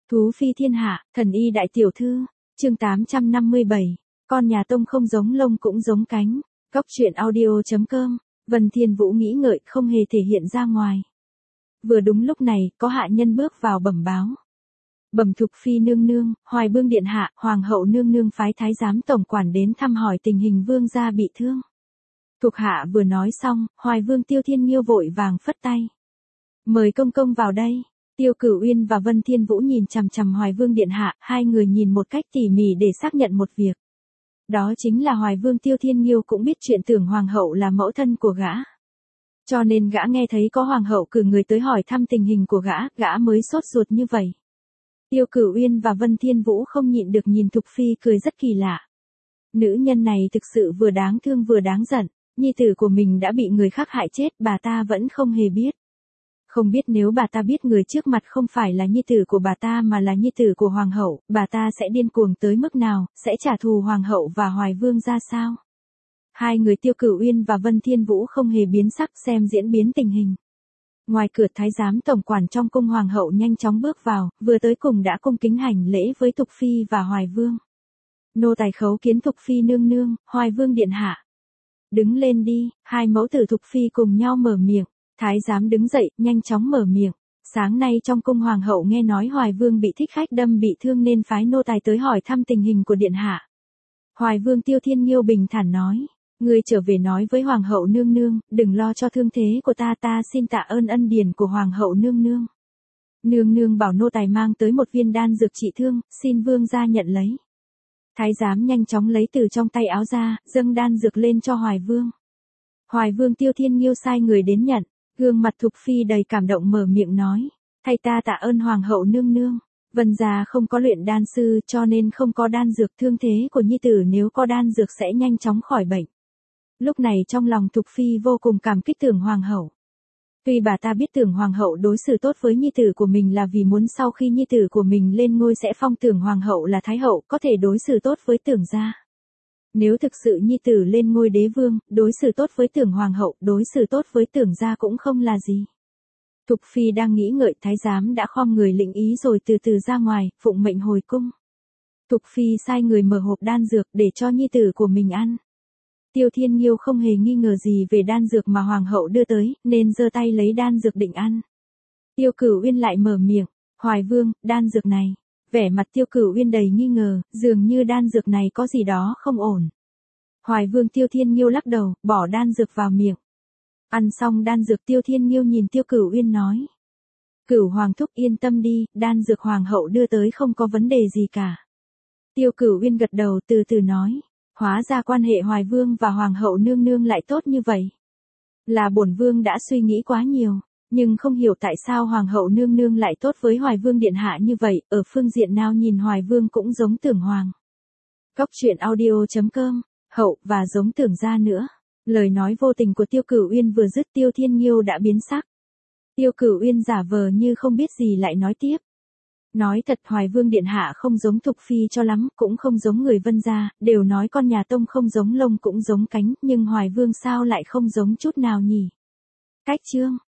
Thú phi thiên hạ, thần y đại tiểu thư, chương 857, con nhà Tông không giống lông cũng giống cánh, Góc truyện audio.com, Vân Thiên Vũ nghĩ ngợi không hề thể hiện ra ngoài. Vừa đúng lúc này, có hạ nhân bước vào bẩm báo. Bẩm Thục phi nương nương, Hoài Vương điện hạ, Hoàng hậu nương nương phái thái giám tổng quản đến thăm hỏi tình hình vương gia bị thương. Thuộc hạ vừa nói xong, Hoài Vương Tiêu Thiên Nhiêu vội vàng phất tay. Mời công công vào đây. Tiêu Cửu Uyên và Vân Thiên Vũ nhìn chằm chằm Hoài Vương điện hạ, hai người nhìn một cách tỉ mỉ để xác nhận một việc. Đó chính là Hoài Vương Tiêu Thiên Nhiêu cũng biết chuyện tưởng hoàng hậu là mẫu thân của gã. Cho nên gã nghe thấy có hoàng hậu cử người tới hỏi thăm tình hình của gã mới sốt ruột như vậy. Tiêu Cửu Uyên và Vân Thiên Vũ không nhịn được nhìn Thục phi cười rất kỳ lạ. Nữ nhân này thực sự vừa đáng thương vừa đáng giận, nhi tử của mình đã bị người khác hại chết, bà ta vẫn không hề biết. Không biết nếu bà ta biết người trước mặt không phải là nhi tử của bà ta mà là nhi tử của hoàng hậu, bà ta sẽ điên cuồng tới mức nào, sẽ trả thù hoàng hậu và Hoài Vương ra sao? Hai người Tiêu Cửu Uyên và Vân Thiên Vũ không hề biến sắc xem diễn biến tình hình. Ngoài cửa thái giám tổng quản trong cung hoàng hậu nhanh chóng bước vào, vừa tới cùng đã cung kính hành lễ với Thục phi và Hoài Vương. Nô tài khấu kiến Thục phi nương nương, Hoài Vương điện hạ. Đứng lên đi, hai mẫu tử Thục phi cùng nhau mở miệng. Thái giám đứng dậy, nhanh chóng mở miệng. Sáng nay trong cung hoàng hậu nghe nói Hoài Vương bị thích khách đâm bị thương nên phái nô tài tới hỏi thăm tình hình của điện hạ. Hoài Vương Tiêu Thiên Nhiêu bình thản nói, ngươi trở về nói với hoàng hậu nương nương, đừng lo cho thương thế của ta xin tạ ơn ân điển của hoàng hậu nương nương. Nương nương bảo nô tài mang tới một viên đan dược trị thương, xin vương gia nhận lấy. Thái giám nhanh chóng lấy từ trong tay áo ra, dâng đan dược lên cho Hoài Vương. Hoài Vương Tiêu Thiên Nhiêu sai người đến nhận. Gương mặt Thục phi đầy cảm động mở miệng nói, thay ta tạ ơn hoàng hậu nương nương. Vân gia không có luyện đan sư cho nên không có đan dược, thương thế của nhi tử nếu có đan dược sẽ nhanh chóng khỏi bệnh. Lúc này trong lòng Thục phi vô cùng cảm kích Tưởng hoàng hậu. Tuy bà ta biết Tưởng hoàng hậu đối xử tốt với nhi tử của mình là vì muốn sau khi nhi tử của mình lên ngôi sẽ phong Tưởng hoàng hậu là thái hậu, có thể đối xử tốt với Tưởng gia. Nếu thực sự nhi tử lên ngôi đế vương, đối xử tốt với Tưởng hoàng hậu, đối xử tốt với Tưởng gia cũng không là gì. Thục phi đang nghĩ ngợi, thái giám đã khom người lĩnh ý rồi từ từ ra ngoài, phụng mệnh hồi cung. Thục phi sai người mở hộp đan dược để cho nhi tử của mình ăn. Tiêu Thiên Nhiêu không hề nghi ngờ gì về đan dược mà hoàng hậu đưa tới, nên giơ tay lấy đan dược định ăn. Tiêu Cửu Uyên lại mở miệng, Hoài Vương, đan dược này. Vẻ mặt Tiêu Cửu Uyên đầy nghi ngờ, dường như đan dược này có gì đó không ổn. Hoài Vương Tiêu Thiên Nhiêu lắc đầu, bỏ đan dược vào miệng. Ăn xong đan dược Tiêu Thiên Nhiêu nhìn Tiêu Cửu Uyên nói. Cửu hoàng thúc yên tâm đi, đan dược hoàng hậu đưa tới không có vấn đề gì cả. Tiêu Cửu Uyên gật đầu từ từ nói, hóa ra quan hệ Hoài Vương và hoàng hậu nương nương lại tốt như vậy. Là bổn vương đã suy nghĩ quá nhiều. Nhưng không hiểu tại sao hoàng hậu nương nương lại tốt với Hoài Vương điện hạ như vậy, ở phương diện nào nhìn Hoài Vương cũng giống Tưởng hoàng. Góc truyện audio.com, hậu và giống Tưởng gia nữa. Lời nói vô tình của Tiêu Cửu Uyên vừa dứt Tiêu Thiên Nhiêu đã biến sắc. Tiêu Cửu Uyên giả vờ như không biết gì lại nói tiếp. Nói thật Hoài Vương điện hạ không giống Thục phi cho lắm, cũng không giống người Vân gia, đều nói con nhà Tông không giống lông cũng giống cánh, nhưng Hoài Vương sao lại không giống chút nào nhỉ? Cách chương